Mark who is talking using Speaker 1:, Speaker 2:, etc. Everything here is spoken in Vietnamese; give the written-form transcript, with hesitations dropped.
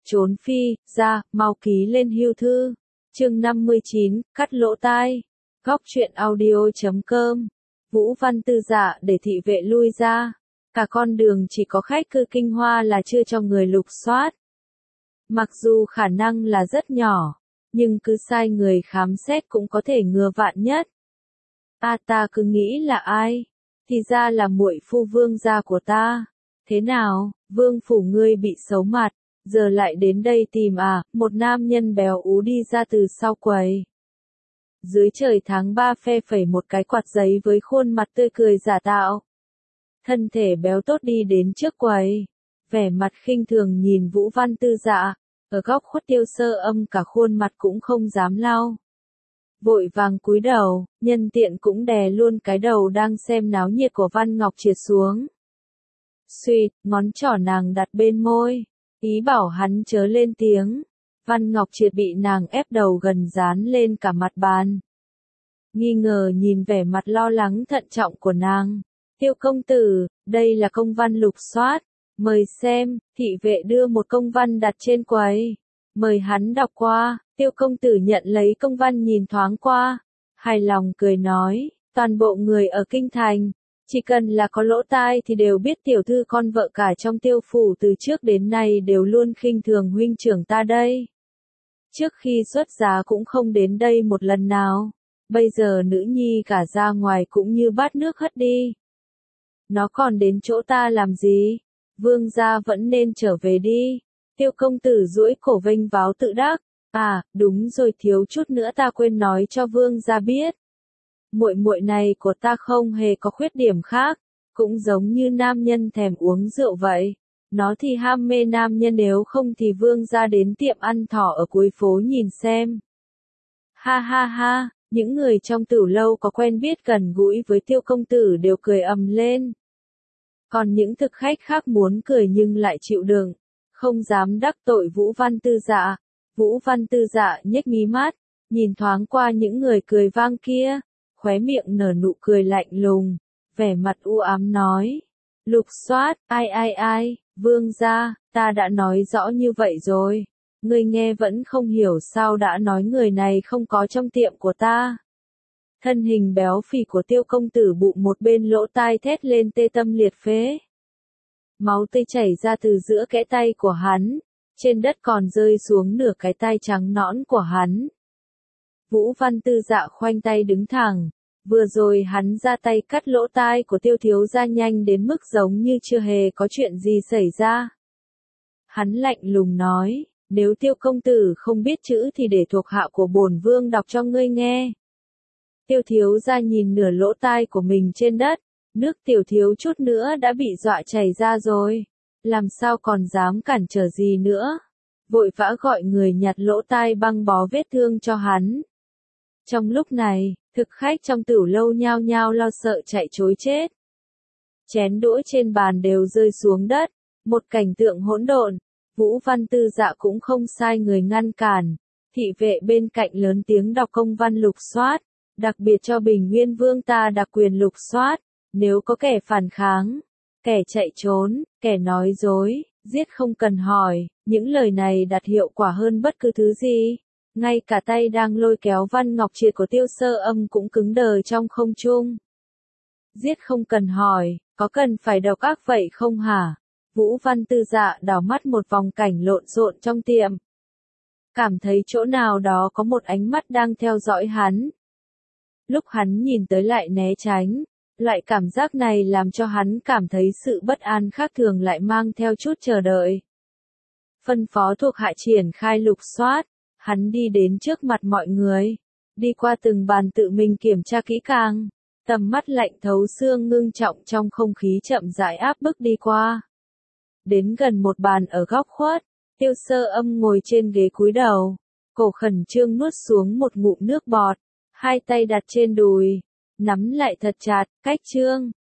Speaker 1: trốn phi, ra, mau ký lên hưu thư. Chương 59, cắt lỗ tai. Góc truyện audio.com. Vũ Văn Tư Dạ để thị vệ lui ra. Cả con đường chỉ có khách cư Kinh Hoa là chưa cho người lục soát. Mặc dù khả năng là rất nhỏ, nhưng cứ sai người khám xét cũng có thể ngừa vạn nhất. Ta cứ nghĩ là ai? Thì ra là muội phu Vương gia của ta. Thế nào, Vương phủ ngươi bị xấu mặt, giờ lại đến đây tìm à? Một nam nhân béo ú đi ra từ sau quầy. Dưới trời tháng 3 phe phẩy một cái quạt giấy với khuôn mặt tươi cười giả tạo. Thân thể béo tốt đi đến trước quầy, vẻ mặt khinh thường nhìn Vũ Văn Tư Dạ, ở góc khuất Tiêu Sơ Âm cả khuôn mặt cũng không dám lau. Vội vàng cúi đầu, nhân tiện cũng đè luôn cái đầu đang xem náo nhiệt của Văn Ngọc Triệt xuống. Suýt, ngón trỏ nàng đặt bên môi, ý bảo hắn chớ lên tiếng. Văn Ngọc Triệt bị nàng ép đầu gần dán lên cả mặt bàn. Nghi ngờ nhìn vẻ mặt lo lắng thận trọng của nàng. Tiêu công tử, đây là công văn lục soát. Mời xem, thị vệ đưa một công văn đặt trên quầy. Mời hắn đọc qua. Tiêu công tử nhận lấy công văn nhìn thoáng qua. Hài lòng cười nói, toàn bộ người ở Kinh Thành, chỉ cần là có lỗ tai thì đều biết tiểu thư con vợ cả trong Tiêu phủ từ trước đến nay đều luôn khinh thường huynh trưởng ta đây. Trước khi xuất giá cũng không đến đây một lần nào. Bây giờ nữ nhi cả ra ngoài cũng như bát nước hất đi. Nó còn đến chỗ ta làm gì? Vương gia vẫn nên trở về đi. Tiêu công tử duỗi cổ vênh váo tự đắc. À, đúng rồi, thiếu chút nữa ta quên nói cho vương gia biết. Muội muội này của ta không hề có khuyết điểm khác, cũng giống như nam nhân thèm uống rượu vậy. Nó thì ham mê nam nhân, nếu không thì vương gia đến tiệm ăn thỏ ở cuối phố nhìn xem. Ha ha ha, những người trong tử lâu có quen biết gần gũi với Tiêu công tử đều cười ầm lên. Còn những thực khách khác muốn cười nhưng lại chịu đựng, không dám đắc tội Vũ Văn Tư Dạ. Vũ Văn Tư Dạ nhếch mí mắt, nhìn thoáng qua những người cười vang kia, khóe miệng nở nụ cười lạnh lùng, vẻ mặt u ám nói. Lục soát, ai, vương gia, ta đã nói rõ như vậy rồi. Ngươi nghe vẫn không hiểu sao, đã nói người này không có trong tiệm của ta. Thân hình béo phì của Tiêu công tử bụng một bên lỗ tai thét lên tê tâm liệt phế. Máu tươi chảy ra từ giữa kẽ tay của hắn, trên đất còn rơi xuống nửa cái tay trắng nõn của hắn. Vũ Văn Tư Dạ khoanh tay đứng thẳng, vừa rồi hắn ra tay cắt lỗ tai của Tiêu thiếu gia nhanh đến mức giống như chưa hề có chuyện gì xảy ra. Hắn lạnh lùng nói, nếu Tiêu công tử không biết chữ thì để thuộc hạ của bổn vương đọc cho ngươi nghe. Tiêu thiếu gia nhìn nửa lỗ tai của mình trên đất, nước tiểu thiếu chút nữa đã bị dọa chảy ra rồi, làm sao còn dám cản trở gì nữa. Vội vã gọi người nhặt lỗ tai băng bó vết thương cho hắn. Trong lúc này, thực khách trong tửu lâu nhao nhao lo sợ chạy trối chết. Chén đũa trên bàn đều rơi xuống đất, một cảnh tượng hỗn độn. Vũ Văn Tư Dạ cũng không sai người ngăn cản. Thị vệ bên cạnh lớn tiếng đọc công văn lục soát, đặc biệt cho Bình Nguyên Vương ta đặc quyền lục soát, nếu có kẻ phản kháng, kẻ chạy trốn, kẻ nói dối, giết không cần hỏi. Những lời này đạt hiệu quả hơn bất cứ thứ gì. Ngay cả tay đang lôi kéo Văn Ngọc Triệt của Tiêu Sơ Âm cũng cứng đờ trong không trung. Giết không cần hỏi, có cần phải độc ác vậy không hả? Vũ Văn Tư Dạ đảo mắt một vòng cảnh lộn xộn trong tiệm. Cảm thấy chỗ nào đó có một ánh mắt đang theo dõi hắn. Lúc hắn nhìn tới lại né tránh, loại cảm giác này làm cho hắn cảm thấy sự bất an khác thường lại mang theo chút chờ đợi. Phân phó thuộc hạ triển khai lục soát, hắn đi đến trước mặt mọi người, đi qua từng bàn tự mình kiểm tra kỹ càng, tầm mắt lạnh thấu xương ngưng trọng trong không khí chậm rãi áp bức đi qua. Đến gần một bàn ở góc khuất, Tiêu Sơ Âm ngồi trên ghế cúi đầu, cổ khẩn trương nuốt xuống một ngụm nước bọt, hai tay đặt trên đùi, nắm lại thật chặt, cách trương,